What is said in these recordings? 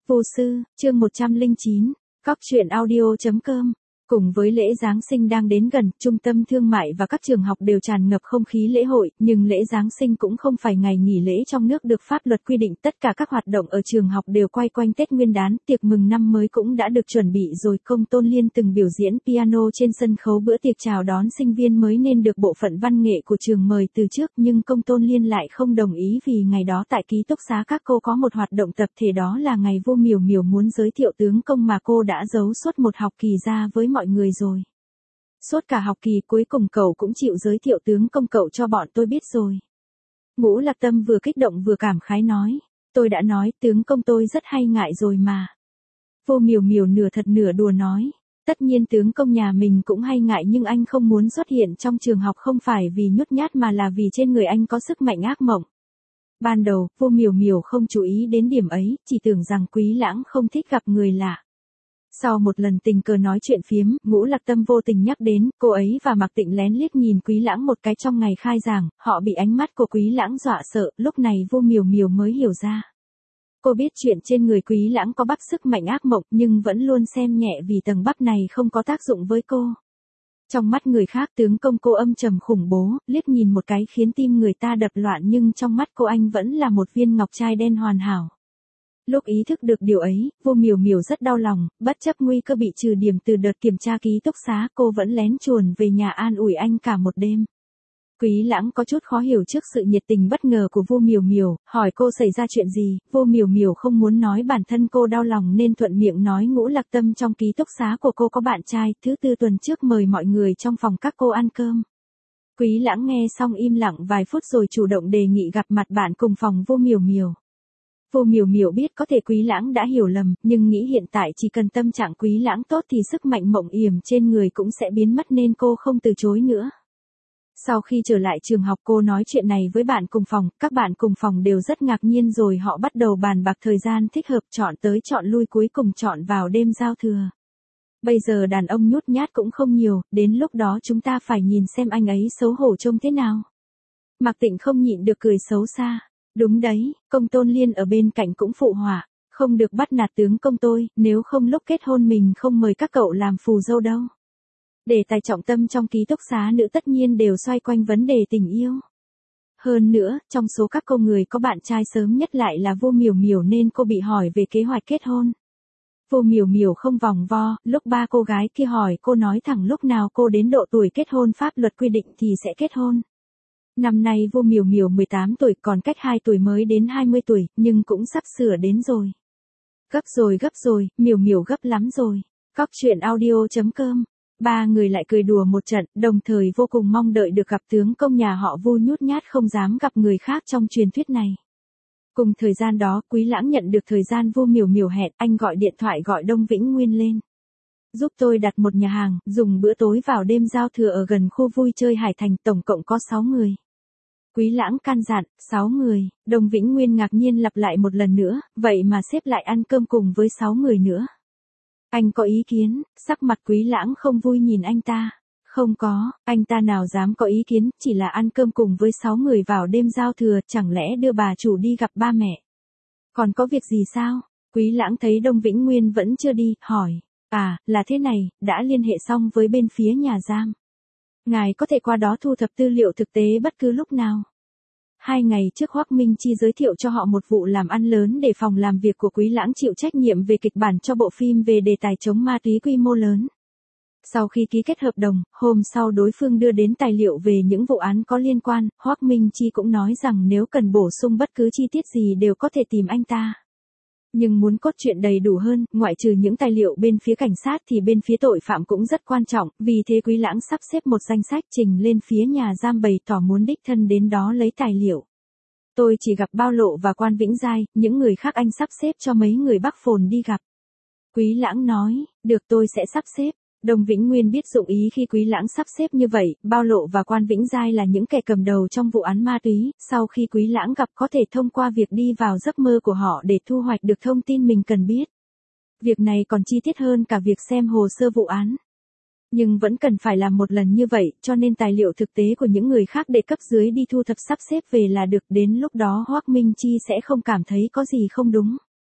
Vô sư, chương 109, Cóc truyện audio.com. Cùng với lễ Giáng sinh đang đến gần, trung tâm thương mại và các trường học đều tràn ngập không khí lễ hội, nhưng lễ Giáng sinh cũng không phải ngày nghỉ lễ trong nước được pháp luật quy định. Tất cả các hoạt động ở trường học đều quay quanh Tết Nguyên đán, tiệc mừng năm mới cũng đã được chuẩn bị rồi. Công Tôn Liên từng biểu diễn piano trên sân khấu bữa tiệc chào đón sinh viên mới nên được bộ phận văn nghệ của trường mời từ trước, nhưng Công Tôn Liên lại không đồng ý vì ngày đó tại ký túc xá các cô có một hoạt động tập thể, đó là ngày Vô Miểu Miểu muốn giới thiệu tướng công mà cô đã giấu suốt một học kỳ ra với mọi người rồi. Suốt cả học kỳ cuối cùng cậu cũng chịu giới thiệu tướng công cậu cho bọn tôi biết rồi. Ngũ Lạc Tâm vừa kích động vừa cảm khái nói, tôi đã nói tướng công tôi rất hay ngại rồi mà. Vô Miểu Miểu nửa thật nửa đùa nói, tất nhiên tướng công nhà mình cũng hay ngại, nhưng anh không muốn xuất hiện trong trường học không phải vì nhút nhát mà là vì trên người anh có sức mạnh ác mộng. Ban đầu, Vô Miểu Miểu không chú ý đến điểm ấy, chỉ tưởng rằng Quý Lãng không thích gặp người lạ. Sau một lần tình cờ nói chuyện phiếm, Ngũ Lạc Tâm vô tình nhắc đến, cô ấy và Mạc Tịnh lén liếc nhìn Quý Lãng một cái trong ngày khai giảng, họ bị ánh mắt của Quý Lãng dọa sợ, lúc này Vô Miểu Miểu mới hiểu ra. Cô biết chuyện trên người Quý Lãng có bắp sức mạnh ác mộng, nhưng vẫn luôn xem nhẹ vì tầng bắp này không có tác dụng với cô. Trong mắt người khác tướng công cô âm trầm khủng bố, liếc nhìn một cái khiến tim người ta đập loạn, nhưng trong mắt cô anh vẫn là một viên ngọc trai đen hoàn hảo. Lúc ý thức được điều ấy, Vô Miểu Miểu rất đau lòng, bất chấp nguy cơ bị trừ điểm từ đợt kiểm tra ký túc xá, cô vẫn lén chuồn về nhà an ủi anh cả một đêm. Quý Lãng có chút khó hiểu trước sự nhiệt tình bất ngờ của Vô Miểu Miểu, hỏi cô xảy ra chuyện gì. Vô Miểu Miểu không muốn nói bản thân cô đau lòng nên thuận miệng nói Ngũ Lạc Tâm trong ký túc xá của cô có bạn trai, thứ tư tuần trước mời mọi người trong phòng các cô ăn cơm. Quý Lãng nghe xong im lặng vài phút rồi chủ động đề nghị gặp mặt bạn cùng phòng Vô Miểu Miểu. Vô Miểu Miểu biết có thể Quý Lãng đã hiểu lầm, nhưng nghĩ hiện tại chỉ cần tâm trạng Quý Lãng tốt thì sức mạnh mộng yểm trên người cũng sẽ biến mất nên cô không từ chối nữa. Sau khi trở lại trường học cô nói chuyện này với bạn cùng phòng, các bạn cùng phòng đều rất ngạc nhiên rồi họ bắt đầu bàn bạc thời gian thích hợp, chọn tới chọn lui cuối cùng chọn vào đêm giao thừa. Bây giờ đàn ông nhút nhát cũng không nhiều, đến lúc đó chúng ta phải nhìn xem anh ấy xấu hổ trông thế nào. Mạc Tịnh không nhịn được cười xấu xa. Đúng đấy, Công Tôn Liên ở bên cạnh cũng phụ họa, không được bắt nạt tướng công tôi, nếu không lúc kết hôn mình không mời các cậu làm phù dâu đâu. Đề tài trọng tâm trong ký túc xá nữ tất nhiên đều xoay quanh vấn đề tình yêu. Hơn nữa, trong số các cô người có bạn trai sớm nhất lại là Vô Miểu Miểu nên cô bị hỏi về kế hoạch kết hôn. Vô Miểu Miểu không vòng vo, lúc ba cô gái kia hỏi cô nói thẳng lúc nào cô đến độ tuổi kết hôn pháp luật quy định thì sẽ kết hôn. Năm nay Vô Miểu Miểu 18 tuổi, còn cách 2 tuổi mới đến 20 tuổi, nhưng cũng sắp sửa đến rồi. Gấp rồi, Miểu Miểu gấp lắm rồi. Cóc truyện audio.com. Ba người lại cười đùa một trận, đồng thời vô cùng mong đợi được gặp tướng công nhà họ Vu nhút nhát không dám gặp người khác trong truyền thuyết này. Cùng thời gian đó, Quý Lãng nhận được thời gian Vô Miểu Miểu hẹn, anh gọi điện thoại gọi Đông Vĩnh Nguyên lên. Giúp tôi đặt một nhà hàng, dùng bữa tối vào đêm giao thừa ở gần khu vui chơi Hải Thành, tổng cộng có 6 người. Quý Lãng can dặn, 6 người, Đông Vĩnh Nguyên ngạc nhiên lặp lại một lần nữa, vậy mà xếp lại ăn cơm cùng với 6 người nữa. Anh có ý kiến, sắc mặt Quý Lãng không vui nhìn anh ta. Không có, anh ta nào dám có ý kiến, chỉ là ăn cơm cùng với 6 người vào đêm giao thừa, chẳng lẽ đưa bà chủ đi gặp ba mẹ. Còn có việc gì sao? Quý Lãng thấy Đông Vĩnh Nguyên vẫn chưa đi, hỏi. À, là thế này, đã liên hệ xong với bên phía nhà giam. Ngài có thể qua đó thu thập tư liệu thực tế bất cứ lúc nào. 2 ngày trước Hoắc Minh Chi giới thiệu cho họ một vụ làm ăn lớn để phòng làm việc của Quý Lãng chịu trách nhiệm về kịch bản cho bộ phim về đề tài chống ma túy quy mô lớn. Sau khi ký kết hợp đồng, hôm sau đối phương đưa đến tài liệu về những vụ án có liên quan, Hoắc Minh Chi cũng nói rằng nếu cần bổ sung bất cứ chi tiết gì đều có thể tìm anh ta. Nhưng muốn cốt truyện đầy đủ hơn, ngoại trừ những tài liệu bên phía cảnh sát thì bên phía tội phạm cũng rất quan trọng, vì thế Quý Lãng sắp xếp một danh sách trình lên phía nhà giam bày tỏ muốn đích thân đến đó lấy tài liệu. Tôi chỉ gặp Bao Lộ và Quan Vĩnh Giai, những người khác anh sắp xếp cho mấy người Bắc Phồn đi gặp. Quý Lãng nói, được tôi sẽ sắp xếp. Đông Vĩnh Nguyên biết dụng ý khi Quý Lãng sắp xếp như vậy, Bao Lộ và Quan Vĩnh Giai là những kẻ cầm đầu trong vụ án ma túy, sau khi Quý Lãng gặp có thể thông qua việc đi vào giấc mơ của họ để thu hoạch được thông tin mình cần biết. Việc này còn chi tiết hơn cả việc xem hồ sơ vụ án. Nhưng vẫn cần phải làm một lần như vậy, cho nên tài liệu thực tế của những người khác để cấp dưới đi thu thập sắp xếp về là được, đến lúc đó Hoắc Minh Chi sẽ không cảm thấy có gì không đúng.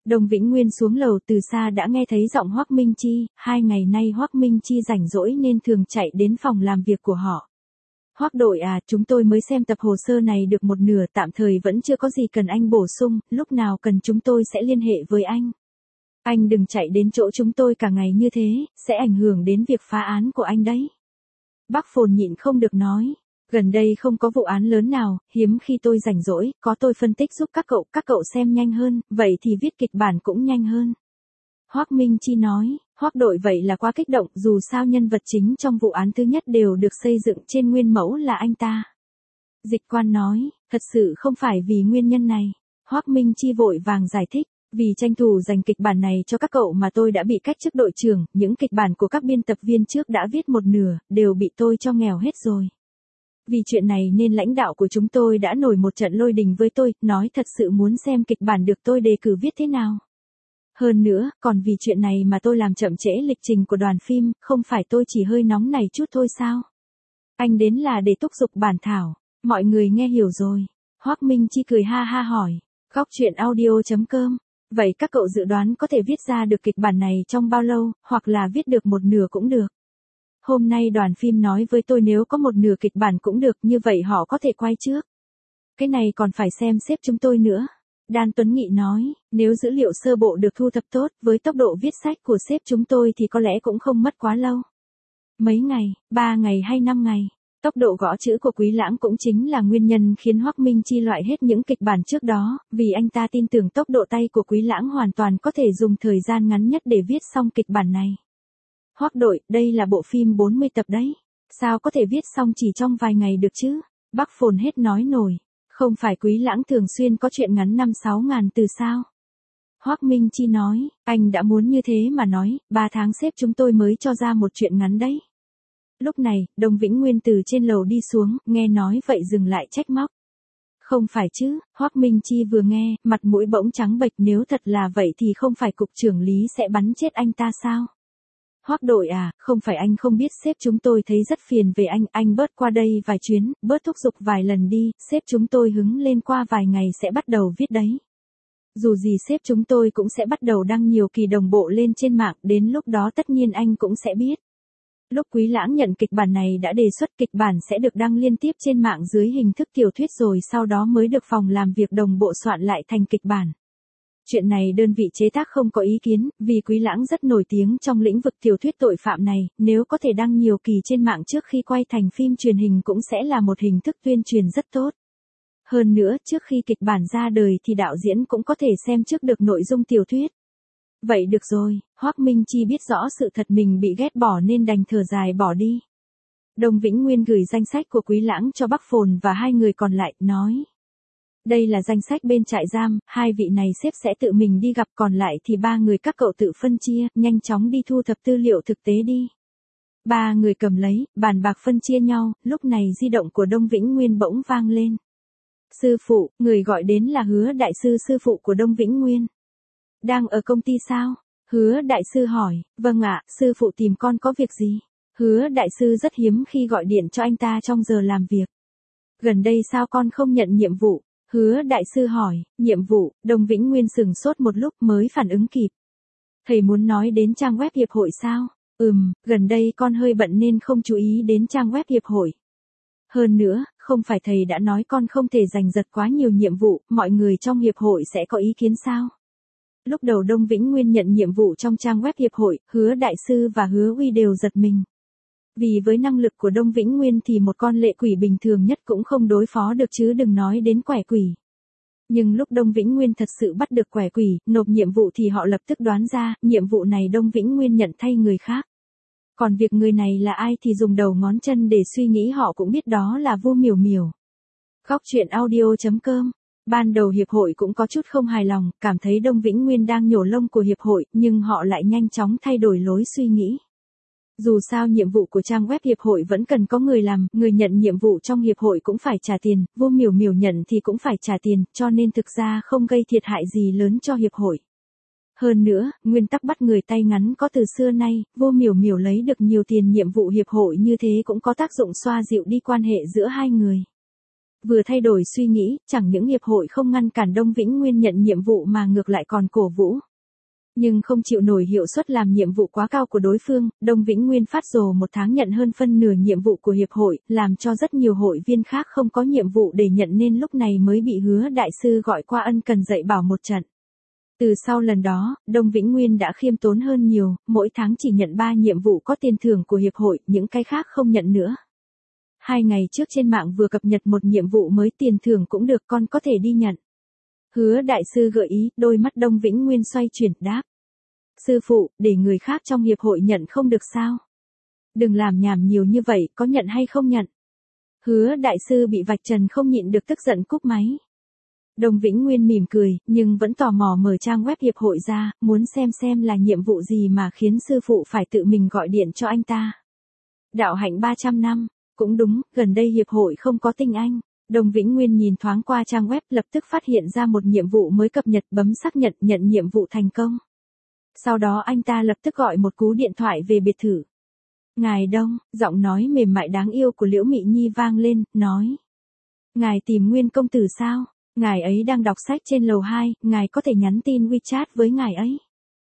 Đồng Vĩnh Nguyên xuống lầu từ xa đã nghe thấy giọng Hoắc Minh Chi, 2 ngày nay Hoắc Minh Chi rảnh rỗi nên thường chạy đến phòng làm việc của họ. Hoắc đội à, chúng tôi mới xem tập hồ sơ này được một nửa, tạm thời vẫn chưa có gì cần anh bổ sung, lúc nào cần chúng tôi sẽ liên hệ với anh. Anh đừng chạy đến chỗ chúng tôi cả ngày như thế, sẽ ảnh hưởng đến việc phá án của anh đấy. Bác Phồn nhịn không được nói. Gần đây không có vụ án lớn nào, hiếm khi tôi rảnh rỗi, có tôi phân tích giúp các cậu xem nhanh hơn, vậy thì viết kịch bản cũng nhanh hơn. Hoắc Minh Chi nói, Hoắc đội vậy là quá kích động, dù sao nhân vật chính trong vụ án thứ nhất đều được xây dựng trên nguyên mẫu là anh ta. Dịch Quan nói, thật sự không phải vì nguyên nhân này. Hoắc Minh Chi vội vàng giải thích, vì tranh thủ dành kịch bản này cho các cậu mà tôi đã bị cách chức đội trưởng, những kịch bản của các biên tập viên trước đã viết một nửa, đều bị tôi cho nghèo hết rồi. Vì chuyện này nên lãnh đạo của chúng tôi đã nổi một trận lôi đình với tôi, nói thật sự muốn xem kịch bản được tôi đề cử viết thế nào. Hơn nữa, còn vì chuyện này mà tôi làm chậm trễ lịch trình của đoàn phim, không phải tôi chỉ hơi nóng này chút thôi sao? Anh đến là để thúc giục bản thảo, mọi người nghe hiểu rồi. Hoắc Minh Chi cười ha ha hỏi, góc chuyện audio.com, vậy các cậu dự đoán có thể viết ra được kịch bản này trong bao lâu, hoặc là viết được một nửa cũng được. Hôm nay đoàn phim nói với tôi nếu có một nửa kịch bản cũng được, như vậy họ có thể quay trước. Cái này còn phải xem sếp chúng tôi nữa. Đan Tuấn Nghị nói, nếu dữ liệu sơ bộ được thu thập tốt, với tốc độ viết sách của sếp chúng tôi thì có lẽ cũng không mất quá lâu. Mấy ngày, 3 ngày hay 5 ngày. Tốc độ gõ chữ của Quý Lãng cũng chính là nguyên nhân khiến Hoắc Minh Chi loại hết những kịch bản trước đó, vì anh ta tin tưởng tốc độ tay của Quý Lãng hoàn toàn có thể dùng thời gian ngắn nhất để viết xong kịch bản này. Hoắc đội, đây là bộ phim 40 tập đấy. Sao có thể viết xong chỉ trong vài ngày được chứ? Bác Phồn hết nói nổi. Không phải Quý Lãng thường xuyên có chuyện ngắn 5-6 ngàn từ sao? Hoắc Minh Chi nói, anh đã muốn như thế mà nói, 3 tháng sếp chúng tôi mới cho ra một chuyện ngắn đấy. Lúc này, Đồng Vĩnh Nguyên từ trên lầu đi xuống, nghe nói vậy dừng lại trách móc. Không phải chứ, Hoắc Minh Chi vừa nghe, mặt mũi bỗng trắng bệch, nếu thật là vậy thì không phải cục trưởng Lý sẽ bắn chết anh ta sao? Hoắc đội à, không phải anh không biết sếp chúng tôi thấy rất phiền về anh bớt qua đây vài chuyến, bớt thúc giục vài lần đi, sếp chúng tôi hứng lên qua vài ngày sẽ bắt đầu viết đấy. Dù gì sếp chúng tôi cũng sẽ bắt đầu đăng nhiều kỳ đồng bộ lên trên mạng, đến lúc đó tất nhiên anh cũng sẽ biết. Lúc Quý Lãng nhận kịch bản này đã đề xuất kịch bản sẽ được đăng liên tiếp trên mạng dưới hình thức tiểu thuyết rồi sau đó mới được phòng làm việc đồng bộ soạn lại thành kịch bản. Chuyện này đơn vị chế tác không có ý kiến, vì Quý Lãng rất nổi tiếng trong lĩnh vực tiểu thuyết tội phạm này, nếu có thể đăng nhiều kỳ trên mạng trước khi quay thành phim truyền hình cũng sẽ là một hình thức tuyên truyền rất tốt. Hơn nữa, trước khi kịch bản ra đời thì đạo diễn cũng có thể xem trước được nội dung tiểu thuyết. Vậy được rồi, Hoắc Minh Chi biết rõ sự thật mình bị ghét bỏ nên đành thở dài bỏ đi. Đồng Vĩnh Nguyên gửi danh sách của Quý Lãng cho Bác Phồn và 2 người còn lại, nói. Đây là danh sách bên trại giam, 2 vị này sếp sẽ tự mình đi gặp, còn lại thì 3 người các cậu tự phân chia, nhanh chóng đi thu thập tư liệu thực tế đi. 3 người cầm lấy, bàn bạc phân chia nhau, lúc này di động của Đông Vĩnh Nguyên bỗng vang lên. Sư phụ, người gọi đến là Hứa đại sư, sư phụ của Đông Vĩnh Nguyên. Đang ở công ty sao? Hứa đại sư hỏi, vâng ạ, sư phụ tìm con có việc gì? Hứa đại sư rất hiếm khi gọi điện cho anh ta trong giờ làm việc. Gần đây sao con không nhận nhiệm vụ? Hứa đại sư hỏi, nhiệm vụ, Đồng Vĩnh Nguyên sửng sốt một lúc mới phản ứng kịp. Thầy muốn nói đến trang web hiệp hội sao? Gần đây con hơi bận nên không chú ý đến trang web hiệp hội. Hơn nữa, không phải thầy đã nói con không thể giành giật quá nhiều nhiệm vụ, mọi người trong hiệp hội sẽ có ý kiến sao? Lúc đầu Đông Vĩnh Nguyên nhận nhiệm vụ trong trang web hiệp hội, Hứa đại sư và Hứa Uy đều giật mình. Vì với năng lực của Đông Vĩnh Nguyên thì một con lệ quỷ bình thường nhất cũng không đối phó được chứ đừng nói đến quẻ quỷ. Nhưng lúc Đông Vĩnh Nguyên thật sự bắt được quẻ quỷ, nộp nhiệm vụ thì họ lập tức đoán ra, nhiệm vụ này Đông Vĩnh Nguyên nhận thay người khác. Còn việc người này là ai thì dùng đầu ngón chân để suy nghĩ họ cũng biết đó là Vu Miểu Miểu. Góc chuyện audio.com. Ban đầu hiệp hội cũng có chút không hài lòng, cảm thấy Đông Vĩnh Nguyên đang nhổ lông của hiệp hội, nhưng họ lại nhanh chóng thay đổi lối suy nghĩ. Dù sao nhiệm vụ của trang web hiệp hội vẫn cần có người làm, người nhận nhiệm vụ trong hiệp hội cũng phải trả tiền, Vu Miểu Miểu nhận thì cũng phải trả tiền, cho nên thực ra không gây thiệt hại gì lớn cho hiệp hội. Hơn nữa, nguyên tắc bắt người tay ngắn có từ xưa nay, Vu Miểu Miểu lấy được nhiều tiền nhiệm vụ hiệp hội như thế cũng có tác dụng xoa dịu đi quan hệ giữa hai người. Vừa thay đổi suy nghĩ, chẳng những hiệp hội không ngăn cản Đông Vĩnh Nguyên nhận nhiệm vụ mà ngược lại còn cổ vũ. Nhưng không chịu nổi hiệu suất làm nhiệm vụ quá cao của đối phương, Đông Vĩnh Nguyên phát rồ một tháng nhận hơn phân nửa nhiệm vụ của hiệp hội, làm cho rất nhiều hội viên khác không có nhiệm vụ để nhận nên lúc này mới bị Hứa đại sư gọi qua ân cần dạy bảo một trận. Từ sau lần đó, Đông Vĩnh Nguyên đã khiêm tốn hơn nhiều, mỗi tháng chỉ nhận 3 nhiệm vụ có tiền thưởng của hiệp hội, những cái khác không nhận nữa. 2 ngày trước trên mạng vừa cập nhật một nhiệm vụ mới tiền thưởng cũng được, con có thể đi nhận. Hứa đại sư gợi ý, đôi mắt Đông Vĩnh Nguyên xoay chuyển đáp. Sư phụ, để người khác trong hiệp hội nhận không được sao? Đừng làm nhảm nhiều như vậy, có nhận hay không nhận? Hứa đại sư bị vạch trần không nhịn được tức giận cúp máy. Đông Vĩnh Nguyên mỉm cười, nhưng vẫn tò mò mở trang web hiệp hội ra, muốn xem là nhiệm vụ gì mà khiến sư phụ phải tự mình gọi điện cho anh ta. Đạo hạnh 300 năm, cũng đúng, gần đây hiệp hội không có tinh anh. Đông Vĩnh Nguyên nhìn thoáng qua trang web lập tức phát hiện ra một nhiệm vụ mới cập nhật, bấm xác nhận nhận nhiệm vụ thành công. Sau đó anh ta lập tức gọi một cú điện thoại về biệt thự. Ngài Đông, giọng nói mềm mại đáng yêu của Liễu Mị Nhi vang lên, nói. Ngài tìm Nguyên công tử sao? Ngài ấy đang đọc sách trên lầu 2, ngài có thể nhắn tin WeChat với ngài ấy.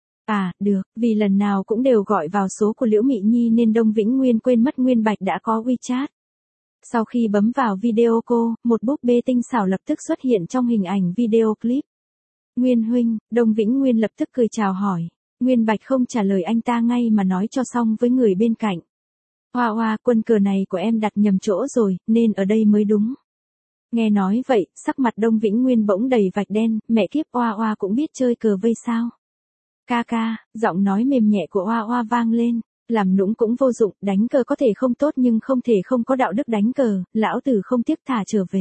À, được, vì lần nào cũng đều gọi vào số của Liễu Mị Nhi nên Đông Vĩnh Nguyên quên mất Nguyên Bạch đã có WeChat. Sau khi bấm vào video call, một búp bê tinh xảo lập tức xuất hiện trong hình ảnh video clip. Nguyên huynh, Đông Vĩnh Nguyên lập tức cười chào hỏi. Nguyên Bạch không trả lời anh ta ngay mà nói cho xong với người bên cạnh. Hoa hoa, quân cờ này của em đặt nhầm chỗ rồi, nên ở đây mới đúng. Nghe nói vậy, sắc mặt Đông Vĩnh Nguyên bỗng đầy vạch đen, mẹ kiếp, Hoa Hoa cũng biết chơi cờ vây sao? Ca ca, giọng nói mềm nhẹ của Hoa Hoa vang lên, làm nũng cũng vô dụng, đánh cờ có thể không tốt nhưng không thể không có đạo đức đánh cờ, lão tử không tiếc thả trở về.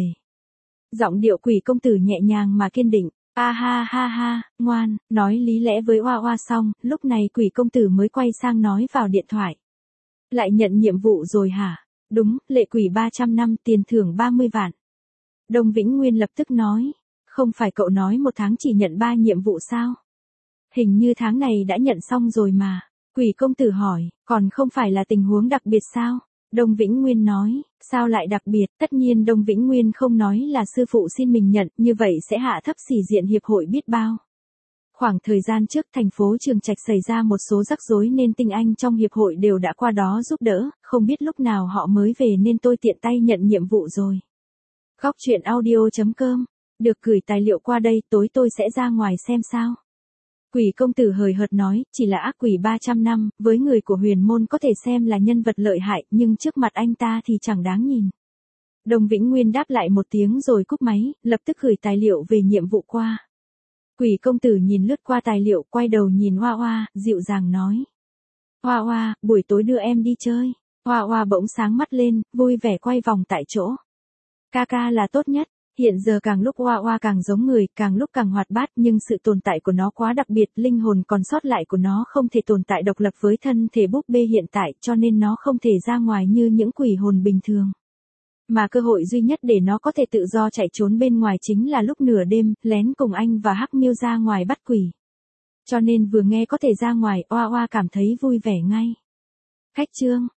Giọng điệu Quỷ công tử nhẹ nhàng mà kiên định, a ha ha ha, ngoan, nói lý lẽ với Hoa Hoa xong, lúc này Quỷ công tử mới quay sang nói vào điện thoại. Lại nhận nhiệm vụ rồi hả? Đúng, lệ quỷ 300 năm, tiền thưởng 30 vạn. Đông Vĩnh Nguyên lập tức nói, không phải cậu nói một tháng chỉ nhận 3 nhiệm vụ sao? Hình như tháng này đã nhận xong rồi mà. Quỷ công tử hỏi, còn không phải là tình huống đặc biệt sao? Đông Vĩnh Nguyên nói, sao lại đặc biệt? Tất nhiên Đông Vĩnh Nguyên không nói là sư phụ xin mình nhận, như vậy sẽ hạ thấp sĩ diện hiệp hội biết bao. Khoảng thời gian trước thành phố Trường Trạch xảy ra một số rắc rối nên tinh anh trong hiệp hội đều đã qua đó giúp đỡ, không biết lúc nào họ mới về nên tôi tiện tay nhận nhiệm vụ rồi. Góc truyện audio.com, được gửi tài liệu qua đây, tối tôi sẽ ra ngoài xem sao. Quỷ công tử hời hợt nói, chỉ là ác quỷ 300 năm, với người của huyền môn có thể xem là nhân vật lợi hại, nhưng trước mặt anh ta thì chẳng đáng nhìn. Đông Vĩnh Nguyên đáp lại một tiếng rồi cúp máy, lập tức gửi tài liệu về nhiệm vụ qua. Quỷ công tử nhìn lướt qua tài liệu, quay đầu nhìn Hoa Hoa, dịu dàng nói. Hoa Hoa, buổi tối đưa em đi chơi. Hoa Hoa bỗng sáng mắt lên, vui vẻ quay vòng tại chỗ. Ca ca là tốt nhất. Hiện giờ càng lúc Hoa Hoa càng giống người, càng lúc càng hoạt bát, nhưng sự tồn tại của nó quá đặc biệt, linh hồn còn sót lại của nó không thể tồn tại độc lập với thân thể búp bê hiện tại, cho nên nó không thể ra ngoài như những quỷ hồn bình thường. Mà cơ hội duy nhất để nó có thể tự do chạy trốn bên ngoài chính là lúc nửa đêm, lén cùng anh và Hắc Miêu ra ngoài bắt quỷ. Cho nên vừa nghe có thể ra ngoài, Hoa Hoa cảm thấy vui vẻ ngay. Khách chương